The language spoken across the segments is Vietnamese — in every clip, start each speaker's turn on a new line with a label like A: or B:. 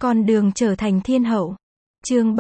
A: Con đường trở thành thiên hậu. Chương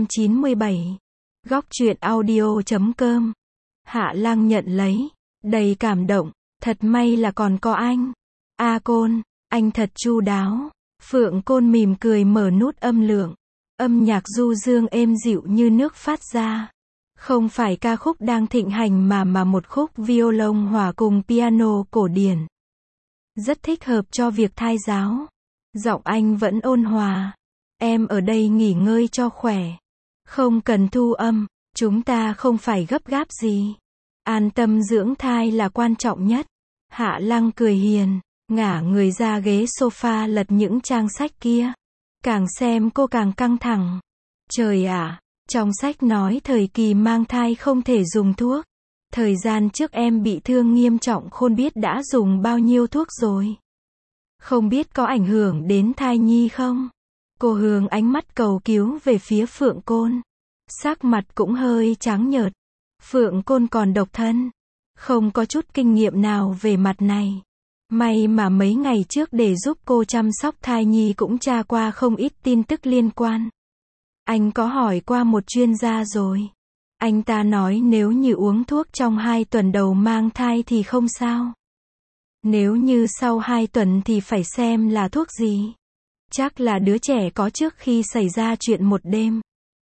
A: 397. Góc truyện audio.com. Hạ Lăng nhận lấy, đầy cảm động, thật may là còn có anh. A Côn, anh thật chu đáo. Phượng Côn mỉm cười mở nút âm lượng. Âm nhạc du dương êm dịu như nước phát ra. Không phải ca khúc đang thịnh hành mà một khúc violon hòa cùng piano cổ điển. Rất thích hợp cho việc thai giáo. Giọng anh vẫn ôn hòa. Em ở đây nghỉ ngơi cho khỏe. Không cần thu âm, chúng ta không phải gấp gáp gì. An tâm dưỡng thai là quan trọng nhất. Hạ Lăng cười hiền, ngả người ra ghế sofa lật những trang sách kia. Càng xem cô càng căng thẳng. Trời ạ, trong sách nói thời kỳ mang thai không thể dùng thuốc. Thời gian trước em bị thương nghiêm trọng khôn biết đã dùng bao nhiêu thuốc rồi. Không biết có ảnh hưởng đến thai nhi không? Cô hướng ánh mắt cầu cứu về phía Phượng Côn. Sắc mặt cũng hơi trắng nhợt. Phượng Côn còn độc thân. Không có chút kinh nghiệm nào về mặt này. May mà mấy ngày trước để giúp cô chăm sóc thai nhi cũng tra qua không ít tin tức liên quan. Anh có hỏi qua một chuyên gia rồi. Anh ta nói nếu như uống thuốc trong 2 tuần đầu mang thai thì không sao. Nếu như sau 2 tuần thì phải xem là thuốc gì. Chắc là đứa trẻ có trước khi xảy ra chuyện một đêm.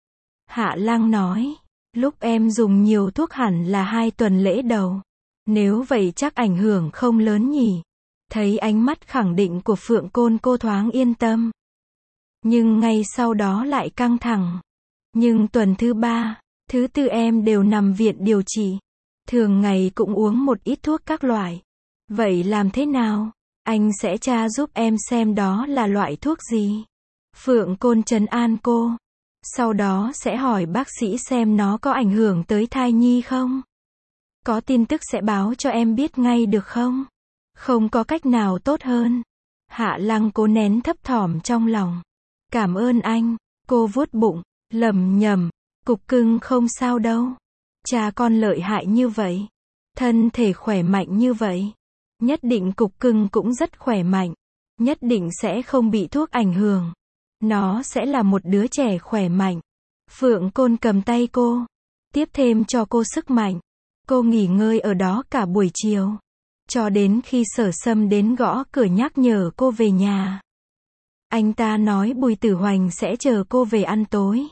A: Hạ Lăng nói, lúc em dùng nhiều thuốc hẳn là 2 tuần lễ đầu. Nếu vậy chắc ảnh hưởng không lớn nhỉ. Thấy ánh mắt khẳng định của Phượng Côn cô thoáng yên tâm. Nhưng ngay sau đó lại căng thẳng. Nhưng tuần thứ 3, thứ 4 em đều nằm viện điều trị. Thường ngày cũng uống một ít thuốc các loại. Vậy làm thế nào? Anh sẽ tra giúp em xem đó là loại thuốc gì. Phượng Côn trấn an cô. Sau đó sẽ hỏi bác sĩ xem nó có ảnh hưởng tới thai nhi không. Có tin tức sẽ báo cho em biết ngay được không? Không có cách nào tốt hơn. Hạ Lăng cố nén thấp thỏm trong lòng. Cảm ơn anh. Cô vuốt bụng, lẩm nhẩm, cục cưng không sao đâu. Cha con lợi hại như vậy. Thân thể khỏe mạnh như vậy. Nhất định cục cưng cũng rất khỏe mạnh. Nhất định sẽ không bị thuốc ảnh hưởng. Nó sẽ là một đứa trẻ khỏe mạnh. Phượng Côn cầm tay cô. Tiếp thêm cho cô sức mạnh. Cô nghỉ ngơi ở đó cả buổi chiều. Cho đến khi Sở Sâm đến gõ cửa nhắc nhở cô về nhà. Anh ta nói Bùi Tử Hoành sẽ chờ cô về ăn tối.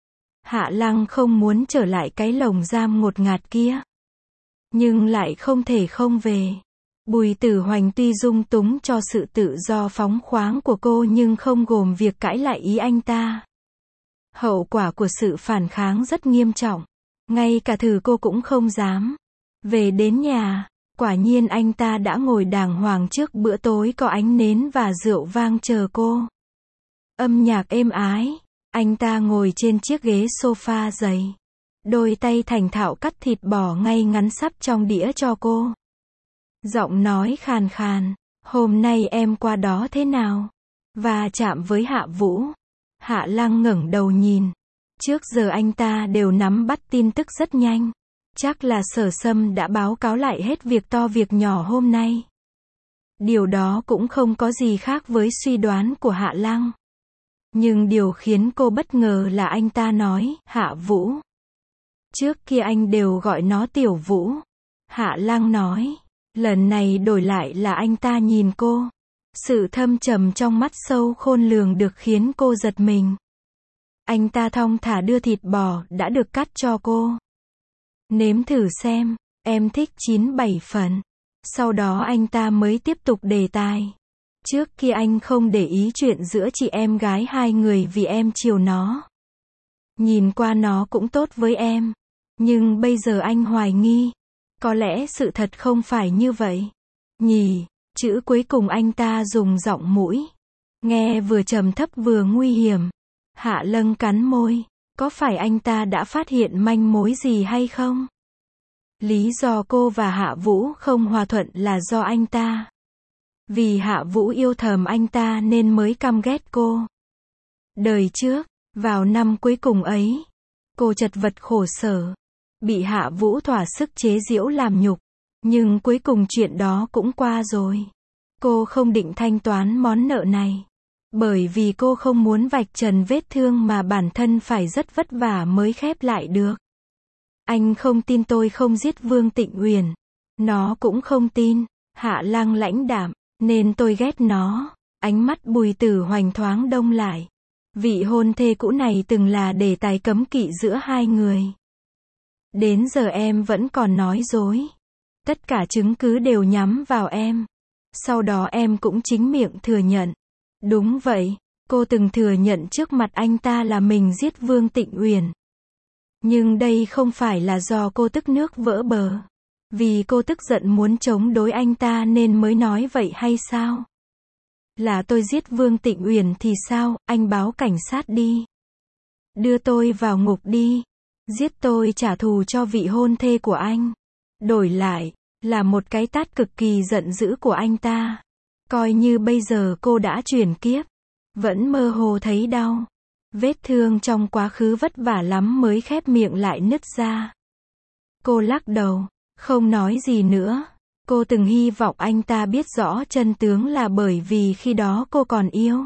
A: Hạ Lăng không muốn trở lại cái lồng giam ngột ngạt kia. Nhưng lại không thể không về. Bùi Tử Hoành tuy dung túng cho sự tự do phóng khoáng của cô nhưng không gồm việc cãi lại ý anh ta. Hậu quả của sự phản kháng rất nghiêm trọng. Ngay cả thử cô cũng không dám. Về đến nhà, quả nhiên anh ta đã ngồi đàng hoàng trước bữa tối có ánh nến và rượu vang chờ cô. Âm nhạc êm ái. Anh ta ngồi trên chiếc ghế sofa dày. Đôi tay thành thạo cắt thịt bò ngay ngắn sắp trong đĩa cho cô. Giọng nói khàn khàn. Hôm nay em qua đó thế nào? Và chạm với Hạ Vũ. Hạ Lăng ngẩng đầu nhìn. Trước giờ anh ta đều nắm bắt tin tức rất nhanh. Chắc là Sở Sâm đã báo cáo lại hết việc to việc nhỏ hôm nay. Điều đó cũng không có gì khác với suy đoán của Hạ Lăng. Nhưng điều khiến cô bất ngờ là anh ta nói, Hạ Vũ. Trước kia anh đều gọi nó Tiểu Vũ. Hạ Lăng nói, lần này đổi lại là anh ta nhìn cô. Sự thâm trầm trong mắt sâu khôn lường được khiến cô giật mình. Anh ta thong thả đưa thịt bò đã được cắt cho cô. Nếm thử xem, em thích 9-7 phần. Sau đó anh ta mới tiếp tục đề tài. Trước kia anh không để ý chuyện giữa chị em gái hai người vì em chiều nó. Nhìn qua nó cũng tốt với em. Nhưng bây giờ anh hoài nghi. Có lẽ sự thật không phải như vậy. Nhỉ, chữ cuối cùng anh ta dùng giọng mũi. Nghe vừa trầm thấp vừa nguy hiểm. Hạ Lăng cắn môi. Có phải anh ta đã phát hiện manh mối gì hay không? Lý do cô và Hạ Vũ không hòa thuận là do anh ta. Vì Hạ Vũ yêu thầm anh ta nên mới căm ghét cô. Đời trước, vào năm cuối cùng ấy, cô chật vật khổ sở. Bị Hạ Vũ thỏa sức chế giễu làm nhục. Nhưng cuối cùng chuyện đó cũng qua rồi. Cô không định thanh toán món nợ này. Bởi vì cô không muốn vạch trần vết thương mà bản thân phải rất vất vả mới khép lại được. Anh không tin tôi không giết Vương Tịnh Uyển. Nó cũng không tin. Hạ Lăng lãnh đạm, nên tôi ghét nó. Ánh mắt Bùi Tử Hoành thoáng đông lại. Vị hôn thê cũ này từng là đề tài cấm kỵ giữa hai người. Đến giờ em vẫn còn nói dối. Tất cả chứng cứ đều nhắm vào em. Sau đó em cũng chính miệng thừa nhận. Đúng vậy, cô từng thừa nhận trước mặt anh ta là mình giết Vương Tịnh Uyển. Nhưng đây không phải là do cô tức nước vỡ bờ. Vì cô tức giận muốn chống đối anh ta nên mới nói vậy hay sao? Là tôi giết Vương Tịnh Uyển thì sao, anh báo cảnh sát đi. Đưa tôi vào ngục đi. Giết tôi trả thù cho vị hôn thê của anh. Đổi lại, là một cái tát cực kỳ giận dữ của anh ta. Coi như bây giờ cô đã chuyển kiếp. Vẫn mơ hồ thấy đau. Vết thương trong quá khứ vất vả lắm mới khép miệng lại nứt ra. Cô lắc đầu, không nói gì nữa. Cô từng hy vọng anh ta biết rõ chân tướng là bởi vì khi đó cô còn yêu.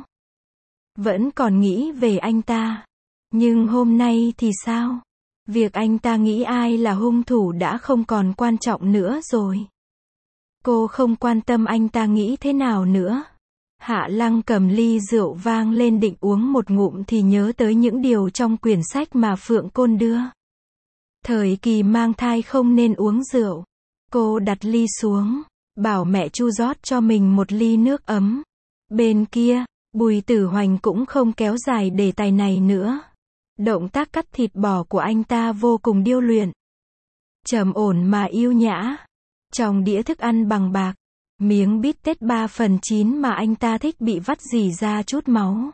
A: Vẫn còn nghĩ về anh ta. Nhưng hôm nay thì sao? Việc anh ta nghĩ ai là hung thủ đã không còn quan trọng nữa rồi. Cô không quan tâm anh ta nghĩ thế nào nữa. Hạ Lăng cầm ly rượu vang lên định uống một ngụm thì nhớ tới những điều trong quyển sách mà Phượng Côn đưa. Thời kỳ mang thai không nên uống rượu. Cô đặt ly xuống, bảo mẹ Chu rót cho mình một ly nước ấm. Bên kia, Bùi Tử Hoành cũng không kéo dài đề tài này nữa. Động tác cắt thịt bò của anh ta vô cùng điêu luyện. Trầm ổn mà yêu nhã. Trong đĩa thức ăn bằng bạc, miếng bít tết 3/9 mà anh ta thích bị vắt rỉ ra chút máu.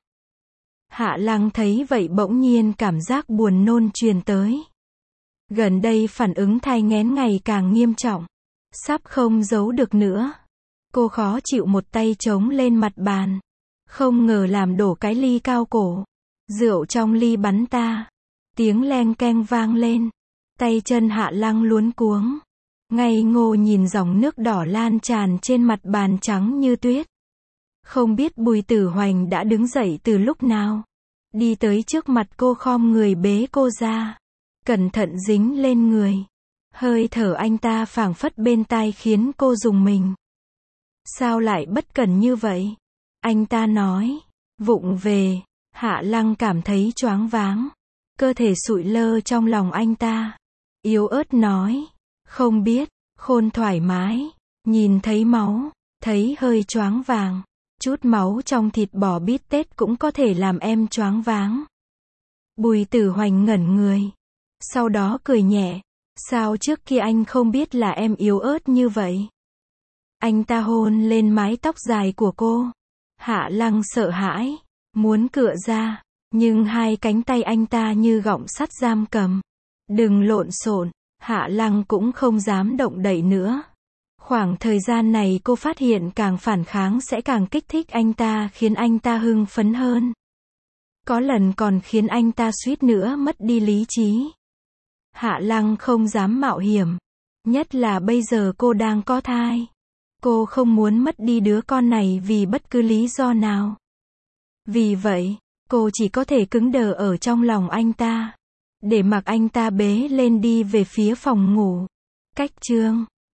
A: Hạ Lăng thấy vậy bỗng nhiên cảm giác buồn nôn truyền tới. Gần đây phản ứng thai nghén ngày càng nghiêm trọng. Sắp không giấu được nữa. Cô khó chịu một tay chống lên mặt bàn. Không ngờ làm đổ cái ly cao cổ. Rượu trong ly bắn ta. Tiếng leng keng vang lên. Tay chân Hạ Lăng luống cuống. Ngây ngô nhìn dòng nước đỏ lan tràn trên mặt bàn trắng như tuyết. Không biết Bùi Tử Hoành đã đứng dậy từ lúc nào. Đi tới trước mặt cô khom người bế cô ra. Cẩn thận dính lên người. Hơi thở anh ta phảng phất bên tai khiến cô rùng mình. Sao lại bất cẩn như vậy? Anh ta nói. Vụng về. Hạ Lăng cảm thấy choáng váng. Cơ thể sụi lơ trong lòng anh ta. Yếu ớt nói. Không biết. Khôn thoải mái. Nhìn thấy máu. Thấy hơi choáng vàng. Chút máu trong thịt bò bít tết cũng có thể làm em choáng váng. Bùi Tử Hoành ngẩn người. Sau đó cười nhẹ. Sao trước kia anh không biết là em yếu ớt như vậy? Anh ta hôn lên mái tóc dài của cô. Hạ Lăng sợ hãi. Muốn cựa ra. Nhưng hai cánh tay anh ta như gọng sắt giam cầm. Đừng lộn xộn. Hạ Lăng cũng không dám động đậy nữa. Khoảng thời gian này cô phát hiện càng phản kháng sẽ càng kích thích anh ta khiến anh ta hưng phấn hơn. Có lần còn khiến anh ta suýt nữa mất đi lý trí. Hạ Lăng không dám mạo hiểm. Nhất là bây giờ cô đang có thai. Cô không muốn mất đi đứa con này vì bất cứ lý do nào. Vì vậy, cô chỉ có thể cứng đờ ở trong lòng anh ta. Để mặc anh ta bế lên đi về phía phòng ngủ. Cách chương